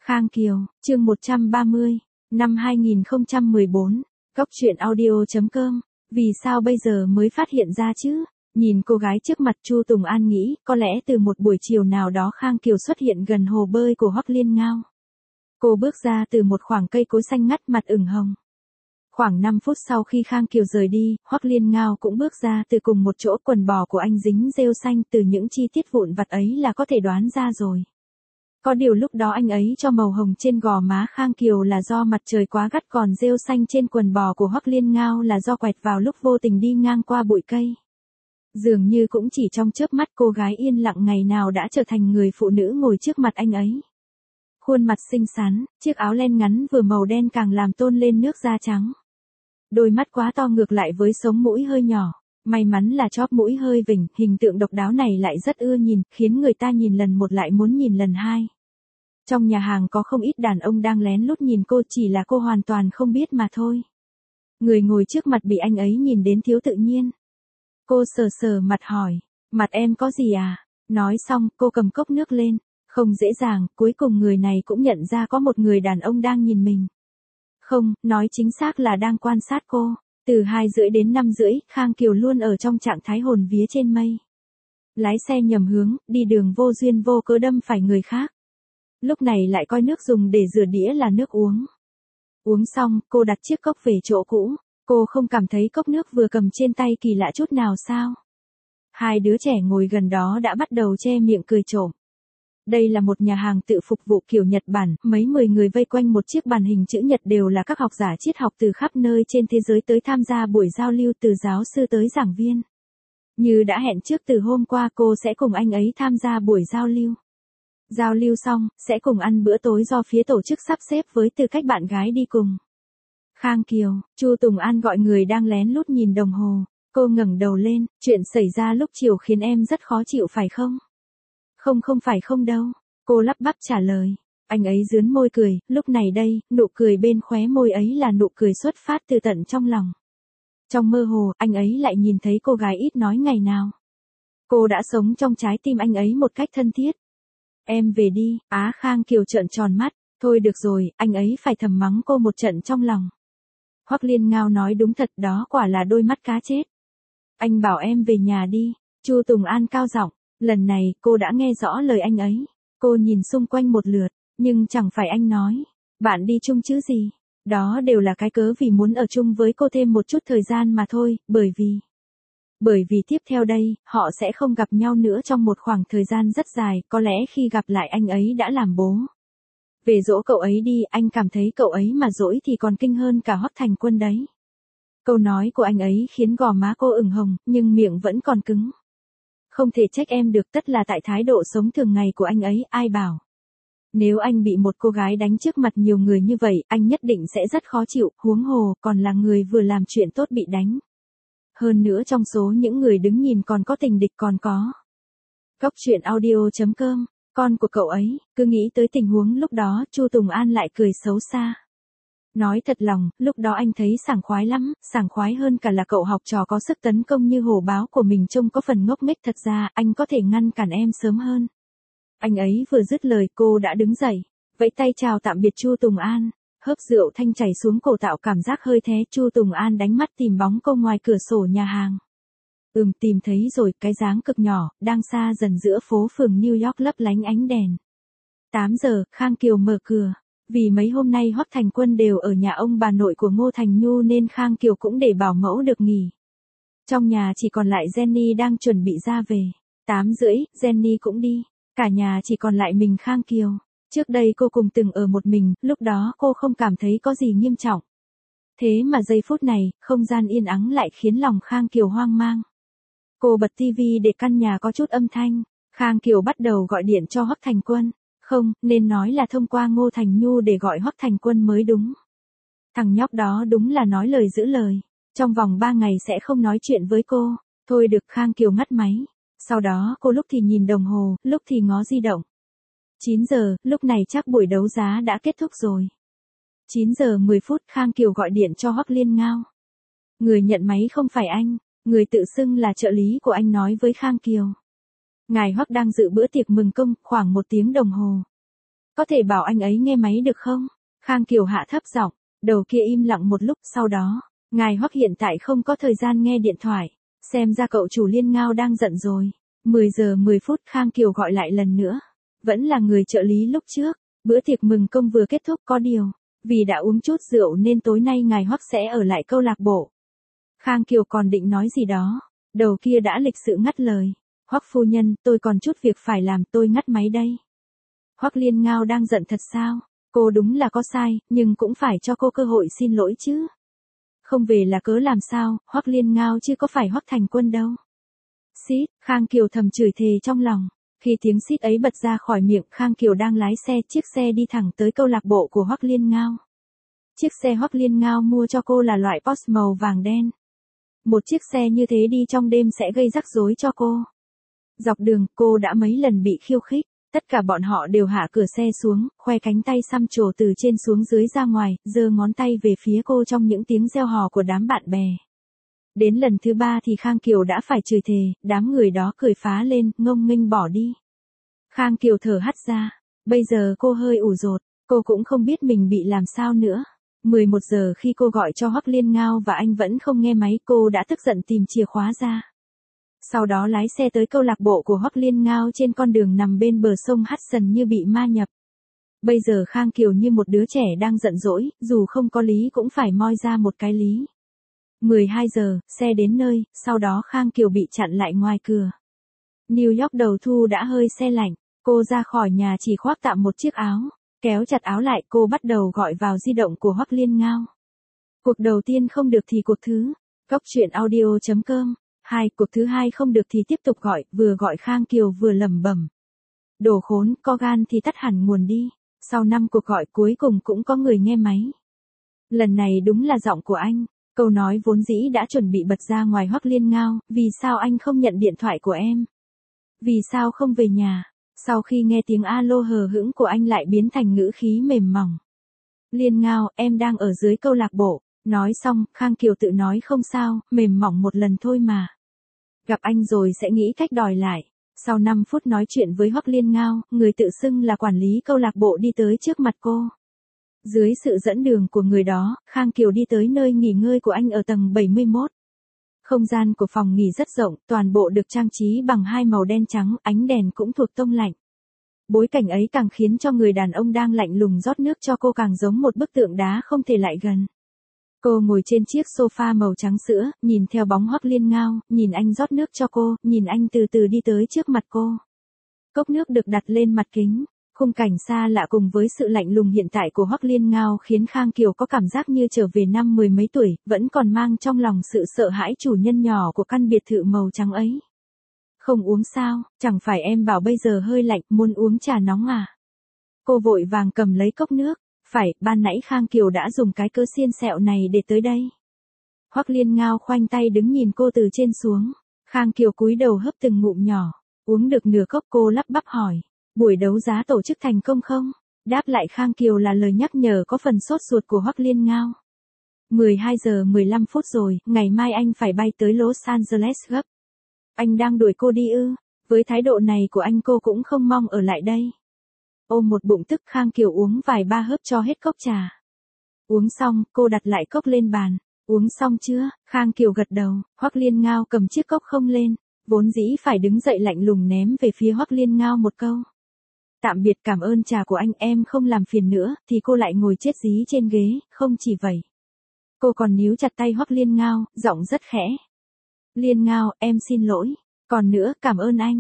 Khang Kiều, chương 130, năm 2014, Cóc truyện audio.com, vì sao bây giờ mới phát hiện ra chứ? Nhìn cô gái trước mặt Chu Tùng An nghĩ, có lẽ từ một buổi chiều nào đó Khang Kiều xuất hiện gần hồ bơi của Hoắc Liên Ngao. Cô bước ra từ một khoảng cây cối xanh ngắt mặt ửng hồng. Khoảng 5 phút sau khi Khang Kiều rời đi, Hoắc Liên Ngao cũng bước ra từ cùng một chỗ, quần bò của anh dính rêu xanh, từ những chi tiết vụn vặt ấy là có thể đoán ra rồi. Có điều lúc đó anh ấy cho màu hồng trên gò má Khang Kiều là do mặt trời quá gắt, còn rêu xanh trên quần bò của Hoắc Liên Ngao là do quẹt vào lúc vô tình đi ngang qua bụi cây. Dường như cũng chỉ trong chớp mắt, cô gái yên lặng ngày nào đã trở thành người phụ nữ ngồi trước mặt anh ấy. Khuôn mặt xinh xắn, chiếc áo len ngắn vừa màu đen càng làm tôn lên nước da trắng. Đôi mắt quá to ngược lại với sống mũi hơi nhỏ. May mắn là chóp mũi hơi vỉnh, hình tượng độc đáo này lại rất ưa nhìn, khiến người ta nhìn lần một lại muốn nhìn lần hai. Trong nhà hàng có không ít đàn ông đang lén lút nhìn cô, chỉ là cô hoàn toàn không biết mà thôi. Người ngồi trước mặt bị anh ấy nhìn đến thiếu tự nhiên. Cô sờ sờ mặt hỏi, mặt em có gì à? Nói xong, cô cầm cốc nước lên. Không dễ dàng, cuối cùng người này cũng nhận ra có một người đàn ông đang nhìn mình. Không, nói chính xác là đang quan sát cô. Từ 2:30 đến 5:30, Khang Kiều luôn ở trong trạng thái hồn vía trên mây. Lái xe nhầm hướng, đi đường vô duyên vô cớ đâm phải người khác. Lúc này lại coi nước dùng để rửa đĩa là nước uống. Uống xong, cô đặt chiếc cốc về chỗ cũ. Cô không cảm thấy cốc nước vừa cầm trên tay kỳ lạ chút nào sao? Hai đứa trẻ ngồi gần đó đã bắt đầu che miệng cười trộm. Đây là một nhà hàng tự phục vụ kiểu Nhật Bản, mấy 10 người vây quanh một chiếc bàn hình chữ nhật, đều là các học giả triết học từ khắp nơi trên thế giới tới tham gia buổi giao lưu, từ giáo sư tới giảng viên. Như đã hẹn trước từ hôm qua, cô sẽ cùng anh ấy tham gia buổi giao lưu. Giao lưu xong, sẽ cùng ăn bữa tối do phía tổ chức sắp xếp với tư cách bạn gái đi cùng. Khang Kiều, Chu Tùng An gọi người đang lén lút nhìn đồng hồ. Cô ngẩng đầu lên, chuyện xảy ra lúc chiều khiến em rất khó chịu phải không? Không phải không đâu. Cô lắp bắp trả lời. Anh ấy rướn môi cười, lúc này đây, nụ cười bên khóe môi ấy là nụ cười xuất phát từ tận trong lòng. Trong mơ hồ, anh ấy lại nhìn thấy cô gái ít nói ngày nào. Cô đã sống trong trái tim anh ấy một cách thân thiết. Em về đi. Khang Kiều trợn tròn mắt. Thôi được rồi, anh ấy phải thầm mắng cô một trận trong lòng. Hoắc Liên Ngao nói đúng thật, đó quả là đôi mắt cá chết. Anh bảo em về nhà đi. Chu Tùng An cao giọng. Lần này, cô đã nghe rõ lời anh ấy. Cô nhìn xung quanh một lượt, nhưng chẳng phải anh nói. Bạn đi chung chứ gì. Đó đều là cái cớ vì muốn ở chung với cô thêm một chút thời gian mà thôi, bởi vì tiếp theo đây, họ sẽ không gặp nhau nữa trong một khoảng thời gian rất dài, có lẽ khi gặp lại anh ấy đã làm bố. Về dỗ cậu ấy đi, anh cảm thấy cậu ấy mà dỗi thì còn kinh hơn cả Hoắc Thành Quân đấy. Câu nói của anh ấy khiến gò má cô ửng hồng, nhưng miệng vẫn còn cứng. Không thể trách em được, tất là tại thái độ sống thường ngày của anh ấy, ai bảo. Nếu anh bị một cô gái đánh trước mặt nhiều người như vậy, anh nhất định sẽ rất khó chịu, huống hồ, còn là người vừa làm chuyện tốt bị đánh. Hơn nữa trong số những người đứng nhìn còn có tình địch còn có. Cóc truyện audio.com, con của cậu ấy, cứ nghĩ tới tình huống lúc đó, Chu Tùng An lại cười xấu xa. Nói thật lòng, lúc đó anh thấy sảng khoái lắm, sảng khoái hơn cả là cậu học trò có sức tấn công như hổ báo của mình trông có phần ngốc nghếch, thật ra, anh có thể ngăn cản em sớm hơn. Anh ấy vừa dứt lời, cô đã đứng dậy, vẫy tay chào tạm biệt Chu Tùng An, hớp rượu thanh chảy xuống cổ tạo cảm giác hơi thé. Chu Tùng An đánh mắt tìm bóng cô ngoài cửa sổ nhà hàng. Tìm thấy rồi, cái dáng cực nhỏ, đang xa dần giữa phố phường New York lấp lánh ánh đèn. 8 giờ, Khang Kiều mở cửa. Vì mấy hôm nay Hoắc Thành Quân đều ở nhà ông bà nội của Ngô Thành Nhu nên Khang Kiều cũng để bảo mẫu được nghỉ. Trong nhà chỉ còn lại Jenny đang chuẩn bị ra về. 8:30, Jenny cũng đi. Cả nhà chỉ còn lại mình Khang Kiều. Trước đây cô cùng từng ở một mình, lúc đó cô không cảm thấy có gì nghiêm trọng. Thế mà giây phút này, không gian yên ắng lại khiến lòng Khang Kiều hoang mang. Cô bật tivi để căn nhà có chút âm thanh. Khang Kiều bắt đầu gọi điện cho Hoắc Thành Quân. Không, nên nói là thông qua Ngô Thành Nhu để gọi Hoắc Thành Quân mới đúng. Thằng nhóc đó đúng là nói lời giữ lời. Trong vòng 3 ngày sẽ không nói chuyện với cô. Thôi được, Khang Kiều ngắt máy. Sau đó cô lúc thì nhìn đồng hồ, lúc thì ngó di động. 9 giờ, lúc này chắc buổi đấu giá đã kết thúc rồi. 9 giờ 10 phút, Khang Kiều gọi điện cho Hoắc Liên Ngao. Người nhận máy không phải anh, người tự xưng là trợ lý của anh nói với Khang Kiều. Ngài Hoắc đang dự bữa tiệc mừng công, khoảng 1 tiếng đồng hồ. Có thể bảo anh ấy nghe máy được không? Khang Kiều hạ thấp giọng, đầu kia im lặng một lúc, sau đó, ngài Hoắc hiện tại không có thời gian nghe điện thoại, xem ra cậu chủ Liên Ngao đang giận rồi. 10 giờ 10 phút Khang Kiều gọi lại lần nữa, vẫn là người trợ lý lúc trước, bữa tiệc mừng công vừa kết thúc, có điều, vì đã uống chút rượu nên tối nay ngài Hoắc sẽ ở lại câu lạc bộ. Khang Kiều còn định nói gì đó, đầu kia đã lịch sự ngắt lời, Hoắc phu nhân, tôi còn chút việc phải làm, tôi ngắt máy đây. Hoắc Liên Ngao đang giận thật sao? Cô đúng là có sai, nhưng cũng phải cho cô cơ hội xin lỗi chứ. Không về là cớ làm sao, Hoắc Liên Ngao chứ có phải Hoắc Thành Quân đâu. Xít, Khang Kiều thầm chửi thề trong lòng. Khi tiếng xít ấy bật ra khỏi miệng, Khang Kiều đang lái xe, chiếc xe đi thẳng tới câu lạc bộ của Hoắc Liên Ngao. Chiếc xe Hoắc Liên Ngao mua cho cô là loại Porsche màu vàng đen. Một chiếc xe như thế đi trong đêm sẽ gây rắc rối cho cô. Dọc đường, cô đã mấy lần bị khiêu khích. Tất cả bọn họ đều hạ cửa xe xuống, khoe cánh tay xăm trổ từ trên xuống dưới ra ngoài, giơ ngón tay về phía cô trong những tiếng reo hò của đám bạn bè. Đến lần thứ 3 thì Khang Kiều đã phải chửi thề, đám người đó cười phá lên, ngông nghênh bỏ đi. Khang Kiều thở hắt ra, bây giờ cô hơi ủ rột, cô cũng không biết mình bị làm sao nữa. 11 giờ khi cô gọi cho Hoắc Liên Ngao và anh vẫn không nghe máy, cô đã tức giận tìm chìa khóa ra. Sau đó lái xe tới câu lạc bộ của Hoắc Liên Ngao trên con đường nằm bên bờ sông Hudson như bị ma nhập. Bây giờ Khang Kiều như một đứa trẻ đang giận dỗi, dù không có lý cũng phải moi ra một cái lý. 12 giờ, xe đến nơi, sau đó Khang Kiều bị chặn lại ngoài cửa. New York đầu thu đã hơi se lạnh, cô ra khỏi nhà chỉ khoác tạm một chiếc áo, kéo chặt áo lại cô bắt đầu gọi vào di động của Hoắc Liên Ngao. Cuộc đầu tiên không được thì cuộc thứ, Cóc truyện audio.com. Cuộc thứ 2 không được thì tiếp tục gọi, vừa gọi Khang Kiều vừa lẩm bẩm. Đồ khốn, có gan thì tắt hẳn nguồn đi. Sau 5 cuộc gọi cuối cùng cũng có người nghe máy. Lần này đúng là giọng của anh. Câu nói vốn dĩ đã chuẩn bị bật ra ngoài Hoắc Liên Ngao, vì sao anh không nhận điện thoại của em? Vì sao không về nhà? Sau khi nghe tiếng alo hờ hững của anh lại biến thành ngữ khí mềm mỏng. Liên Ngao, em đang ở dưới câu lạc bộ. Nói xong, Khang Kiều tự nói không sao, mềm mỏng một lần thôi mà. Gặp anh rồi sẽ nghĩ cách đòi lại. Sau 5 phút nói chuyện với Hoắc Liên Ngao, người tự xưng là quản lý câu lạc bộ đi tới trước mặt cô. Dưới sự dẫn đường của người đó, Khang Kiều đi tới nơi nghỉ ngơi của anh ở tầng 71. Không gian của phòng nghỉ rất rộng, toàn bộ được trang trí bằng 2 màu đen trắng, ánh đèn cũng thuộc tông lạnh. Bối cảnh ấy càng khiến cho người đàn ông đang lạnh lùng rót nước cho cô càng giống một bức tượng đá không thể lại gần. Cô ngồi trên chiếc sofa màu trắng sữa, nhìn theo bóng Hoắc Liên Ngao, nhìn anh rót nước cho cô, nhìn anh từ từ đi tới trước mặt cô. Cốc nước được đặt lên mặt kính, khung cảnh xa lạ cùng với sự lạnh lùng hiện tại của Hoắc Liên Ngao khiến Khang Kiều có cảm giác như trở về năm 10 mấy tuổi, vẫn còn mang trong lòng sự sợ hãi chủ nhân nhỏ của căn biệt thự màu trắng ấy. Không uống sao, chẳng phải em bảo bây giờ hơi lạnh, muốn uống trà nóng à? Cô vội vàng cầm lấy cốc nước. Phải, ban nãy Khang Kiều đã dùng cái cớ xiên xẹo này để tới đây. Hoắc Liên Ngao khoanh tay đứng nhìn cô từ trên xuống. Khang Kiều cúi đầu hớp từng ngụm nhỏ. Uống được nửa cốc cô lắp bắp hỏi. Buổi đấu giá tổ chức thành công không? Đáp lại Khang Kiều là lời nhắc nhở có phần sốt ruột của Hoắc Liên Ngao. 12 giờ 15 phút rồi, ngày mai anh phải bay tới Los Angeles gấp. Anh đang đuổi cô đi ư? Với thái độ này của anh cô cũng không mong ở lại đây. Ôm một bụng tức Khang Kiều uống vài ba hớp cho hết cốc trà. Uống xong, cô đặt lại cốc lên bàn. Uống xong chưa? Khang Kiều gật đầu, Hoắc Liên Ngao cầm chiếc cốc không lên, vốn dĩ phải đứng dậy lạnh lùng ném về phía Hoắc Liên Ngao một câu. Tạm biệt, cảm ơn trà của anh, em không làm phiền nữa, thì cô lại ngồi chết dí trên ghế, không chỉ vậy. Cô còn níu chặt tay Hoắc Liên Ngao, giọng rất khẽ. Liên Ngao, em xin lỗi. Còn nữa, cảm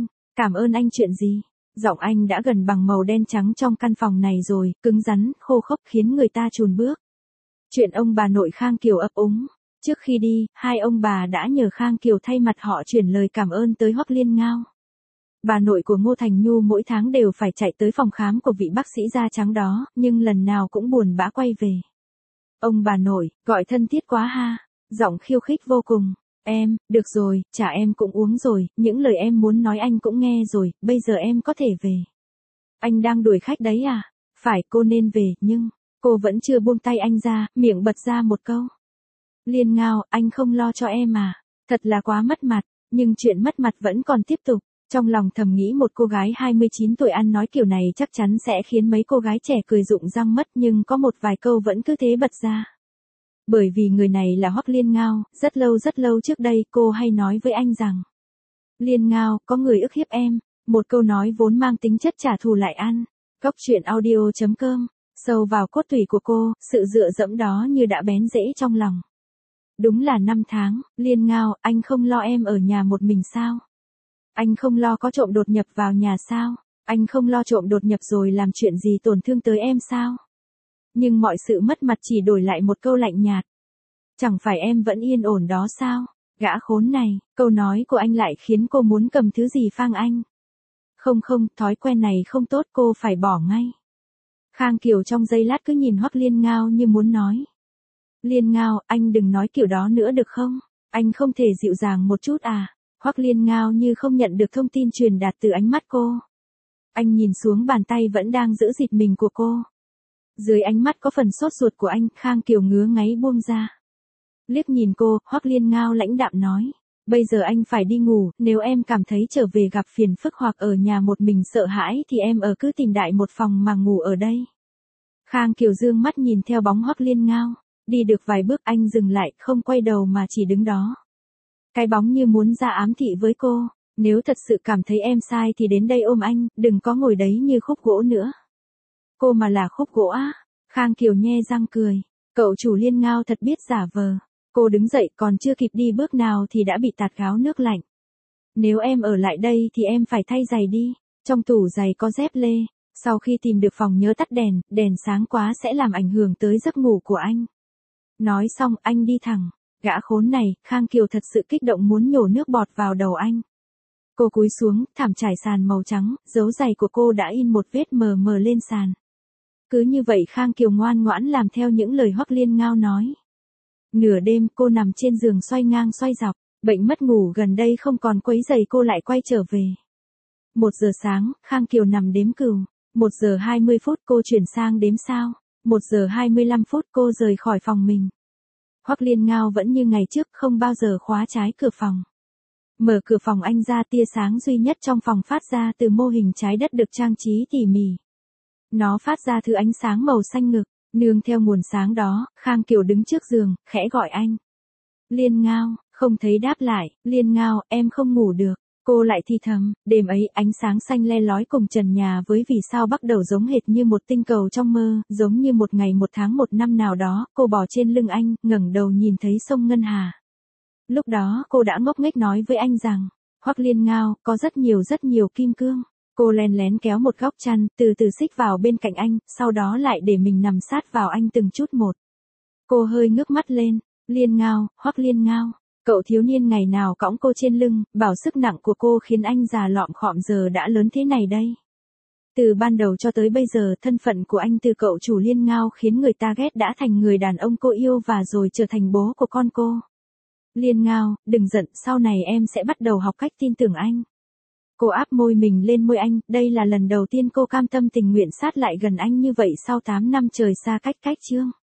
ơn anh chuyện gì? Giọng anh đã gần bằng màu đen trắng trong căn phòng này rồi, cứng rắn, khô khốc khiến người ta chùn bước. Chuyện ông bà nội Khang Kiều ấp úng. Trước khi đi, hai ông bà đã nhờ Khang Kiều thay mặt họ chuyển lời cảm ơn tới Hoắc Liên Ngao. Bà nội của Ngô Thành Nhu mỗi tháng đều phải chạy tới phòng khám của vị bác sĩ da trắng đó, nhưng lần nào cũng buồn bã quay về. Ông bà nội, gọi thân thiết quá ha, giọng khiêu khích vô cùng. Em, được rồi, chả em cũng uống rồi, những lời em muốn nói anh cũng nghe rồi, bây giờ em có thể về. Anh đang đuổi khách đấy à? Phải, cô nên về, nhưng, cô vẫn chưa buông tay anh ra, miệng bật ra một câu. Liên Ngao, anh không lo cho em à? Thật là quá mất mặt, nhưng chuyện mất mặt vẫn còn tiếp tục. Trong lòng thầm nghĩ một cô gái 29 tuổi ăn nói kiểu này chắc chắn sẽ khiến mấy cô gái trẻ cười rụng răng mất, nhưng có một vài câu vẫn cứ thế bật ra. Bởi vì người này là Hoắc Liên Ngao, rất lâu trước đây cô hay nói với anh rằng: Liên Ngao, có người ức hiếp em, một câu nói vốn mang tính chất trả thù lại ăn. Góc truyện audio.com, sâu vào cốt tủy của cô, sự dựa dẫm đó như đã bén rễ trong lòng. Đúng là 5 tháng, Liên Ngao, anh không lo em ở nhà một mình sao? Anh không lo có trộm đột nhập vào nhà sao? Anh không lo trộm đột nhập rồi làm chuyện gì tổn thương tới em sao? Nhưng mọi sự mất mặt chỉ đổi lại một câu lạnh nhạt. Chẳng phải em vẫn yên ổn đó sao? Gã khốn này, câu nói của anh lại khiến cô muốn cầm thứ gì phang anh. Không, thói quen này không tốt, cô phải bỏ ngay. Khang Kiều trong giây lát cứ nhìn Hoắc Liên Ngao như muốn nói: Liên Ngao, anh đừng nói kiểu đó nữa được không? Anh không thể dịu dàng một chút à? Hoắc Liên Ngao như không nhận được thông tin truyền đạt từ ánh mắt cô. Anh nhìn xuống bàn tay vẫn đang giữ dịt mình của cô. Dưới ánh mắt có phần sốt ruột của anh, Khang Kiều ngứa ngáy buông ra. Liếc nhìn cô, Hoắc Liên Ngao lãnh đạm nói: Bây giờ anh phải đi ngủ, nếu em cảm thấy trở về gặp phiền phức hoặc ở nhà một mình sợ hãi thì em cứ tìm đại một phòng mà ngủ ở đây. Khang Kiều dương mắt nhìn theo bóng Hoắc Liên Ngao. Đi được vài bước anh dừng lại, không quay đầu mà chỉ đứng đó. Cái bóng như muốn ra ám thị với cô: Nếu thật sự cảm thấy em sai thì đến đây ôm anh, đừng có ngồi đấy như khúc gỗ nữa. Cô mà là khúc gỗ á? Khang Kiều nhe răng cười. Cậu chủ Liên Ngao thật biết giả vờ. Cô đứng dậy còn chưa kịp đi bước nào thì đã bị tạt gáo nước lạnh. Nếu em ở lại đây thì em phải thay giày đi. Trong tủ giày có dép lê. Sau khi tìm được phòng nhớ tắt đèn, đèn sáng quá sẽ làm ảnh hưởng tới giấc ngủ của anh. Nói xong anh đi thẳng. Gã khốn này, Khang Kiều thật sự kích động muốn nhổ nước bọt vào đầu anh. Cô cúi xuống, thảm trải sàn màu trắng, dấu giày của cô đã in một vết mờ mờ lên sàn. Cứ như vậy Khang Kiều ngoan ngoãn làm theo những lời Hoắc Liên Ngao nói. Nửa đêm cô nằm trên giường xoay ngang xoay dọc, bệnh mất ngủ gần đây không còn quấy rầy cô lại quay trở về. 1 giờ sáng, Khang Kiều nằm đếm cừu. 1 giờ 20 phút cô chuyển sang đếm sao. 1 giờ 25 phút cô rời khỏi phòng mình. Hoắc Liên Ngao vẫn như ngày trước, không bao giờ khóa trái cửa phòng. Mở cửa phòng anh ra, tia sáng duy nhất trong phòng phát ra từ mô hình trái đất được trang trí tỉ mỉ. Nó phát ra thứ ánh sáng màu xanh ngực, nương theo nguồn sáng đó, Khang Kiều đứng trước giường, khẽ gọi anh. Liên Ngao, không thấy đáp lại. Liên Ngao, em không ngủ được. Cô lại thì thầm, đêm ấy ánh sáng xanh le lói cùng trần nhà với vì sao bắt đầu giống hệt như một tinh cầu trong mơ, giống như một ngày một tháng một năm nào đó, cô bò trên lưng anh, ngẩng đầu nhìn thấy sông Ngân Hà. Lúc đó cô đã ngốc nghếch nói với anh rằng: Hoắc Liên Ngao, có rất nhiều kim cương. Cô len lén kéo một góc chăn, từ từ xích vào bên cạnh anh, sau đó lại để mình nằm sát vào anh từng chút một. Cô hơi ngước mắt lên. Liên Ngao, Hoắc Liên Ngao. Cậu thiếu niên ngày nào cõng cô trên lưng, bảo sức nặng của cô khiến anh già lọm khọm giờ đã lớn thế này đây. Từ ban đầu cho tới bây giờ, thân phận của anh từ cậu chủ Liên Ngao khiến người ta ghét đã thành người đàn ông cô yêu và rồi trở thành bố của con cô. Liên Ngao, đừng giận, sau này em sẽ bắt đầu học cách tin tưởng anh. Cô áp môi mình lên môi anh, đây là lần đầu tiên cô cam tâm tình nguyện sát lại gần anh như vậy sau 8 năm trời xa cách chương.